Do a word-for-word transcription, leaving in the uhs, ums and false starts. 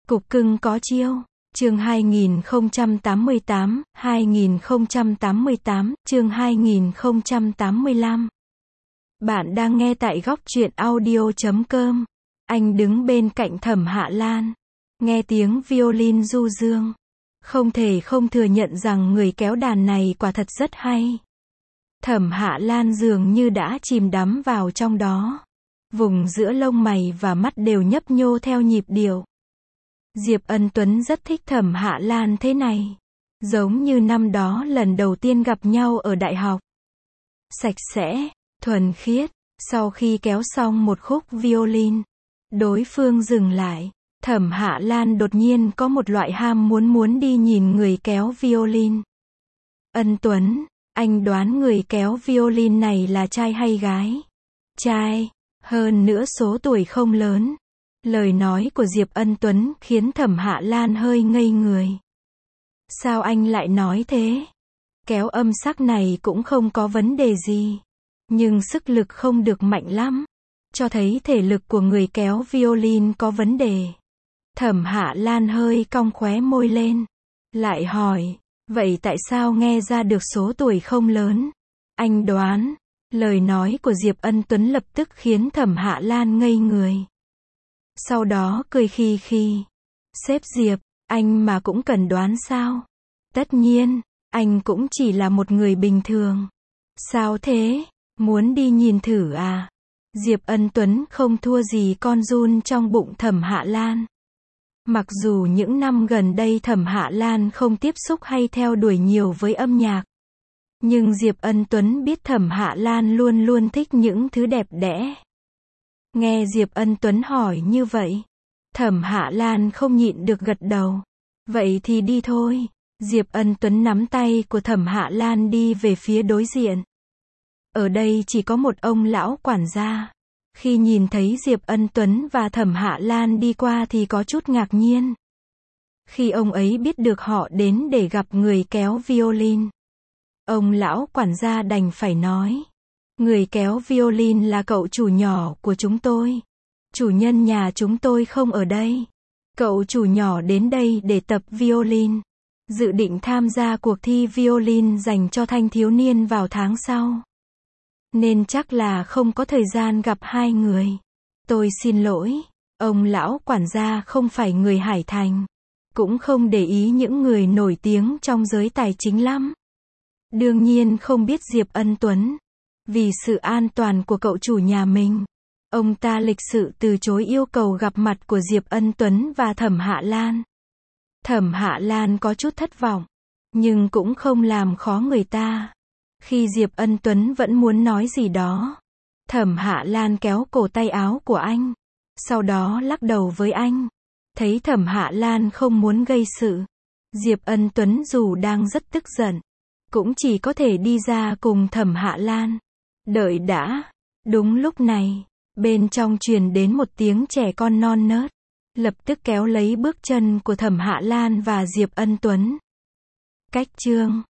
Cục cưng có chiêu. Chương hai nghìn không trăm tám mươi tám, hai nghìn không trăm tám mươi tám, chương hai nghìn không trăm tám mươi lăm. Bạn đang nghe tại góc truyện audio chấm com. Anh đứng bên cạnh Thẩm Hạ Lan, nghe tiếng violin du dương. Không thể không thừa nhận rằng người kéo đàn này quả thật rất hay. Thẩm Hạ Lan dường như đã chìm đắm vào trong đó. Vùng giữa lông mày và mắt đều nhấp nhô theo nhịp điệu. Diệp Ân Tuấn rất thích Thẩm Hạ Lan thế này. Giống như năm đó lần đầu tiên gặp nhau ở đại học. Sạch sẽ, thuần khiết. Sau khi kéo xong một khúc violin, đối phương dừng lại. Thẩm Hạ Lan đột nhiên có một loại ham muốn muốn đi nhìn người kéo violin. Ân Tuấn, anh đoán người kéo violin này là trai hay gái? Trai, hơn nữa số tuổi không lớn. Lời nói của Diệp Ân Tuấn khiến Thẩm Hạ Lan hơi ngây người. Sao anh lại nói thế? Kéo âm sắc này cũng không có vấn đề gì. Nhưng sức lực không được mạnh lắm. Cho thấy thể lực của người kéo violin có vấn đề. Thẩm Hạ Lan hơi cong khóe môi lên. Lại hỏi, vậy tại sao nghe ra được số tuổi không lớn? Anh đoán. Lời nói của Diệp Ân Tuấn lập tức khiến Thẩm Hạ Lan ngây người. Sau đó cười khi khi. Sếp Diệp, anh mà cũng cần đoán sao? Tất nhiên, anh cũng chỉ là một người bình thường. Sao thế? Muốn đi nhìn thử à? Diệp Ân Tuấn không thua gì con giun trong bụng Thẩm Hạ Lan. Mặc dù những năm gần đây Thẩm Hạ Lan không tiếp xúc hay theo đuổi nhiều với âm nhạc. Nhưng Diệp Ân Tuấn biết Thẩm Hạ Lan luôn luôn thích những thứ đẹp đẽ. Nghe Diệp Ân Tuấn hỏi như vậy, Thẩm Hạ Lan không nhịn được gật đầu. Vậy thì đi thôi. Diệp Ân Tuấn nắm tay của Thẩm Hạ Lan đi về phía đối diện. Ở đây chỉ có một ông lão quản gia. Khi nhìn thấy Diệp Ân Tuấn và Thẩm Hạ Lan đi qua thì có chút ngạc nhiên. Khi ông ấy biết được họ đến để gặp người kéo violin, ông lão quản gia đành phải nói. Người kéo violin là cậu chủ nhỏ của chúng tôi. Chủ nhân nhà chúng tôi không ở đây. Cậu chủ nhỏ đến đây để tập violin. Dự định tham gia cuộc thi violin dành cho thanh thiếu niên vào tháng sau. Nên chắc là không có thời gian gặp hai người. Tôi xin lỗi. Ông lão quản gia không phải người Hải Thành. Cũng không để ý những người nổi tiếng trong giới tài chính lắm. Đương nhiên không biết Diệp Ân Tuấn. Vì sự an toàn của cậu chủ nhà mình, ông ta lịch sự từ chối yêu cầu gặp mặt của Diệp Ân Tuấn và Thẩm Hạ Lan. Thẩm Hạ Lan có chút thất vọng, nhưng cũng không làm khó người ta. Khi Diệp Ân Tuấn vẫn muốn nói gì đó, Thẩm Hạ Lan kéo cổ tay áo của anh, sau đó lắc đầu với anh. Thấy Thẩm Hạ Lan không muốn gây sự, Diệp Ân Tuấn dù đang rất tức giận, cũng chỉ có thể đi ra cùng Thẩm Hạ Lan. Đợi đã. Đúng lúc này, bên trong truyền đến một tiếng trẻ con non nớt, lập tức kéo lấy bước chân của Thẩm Hạ Lan và Diệp Ân Tuấn. Cách chương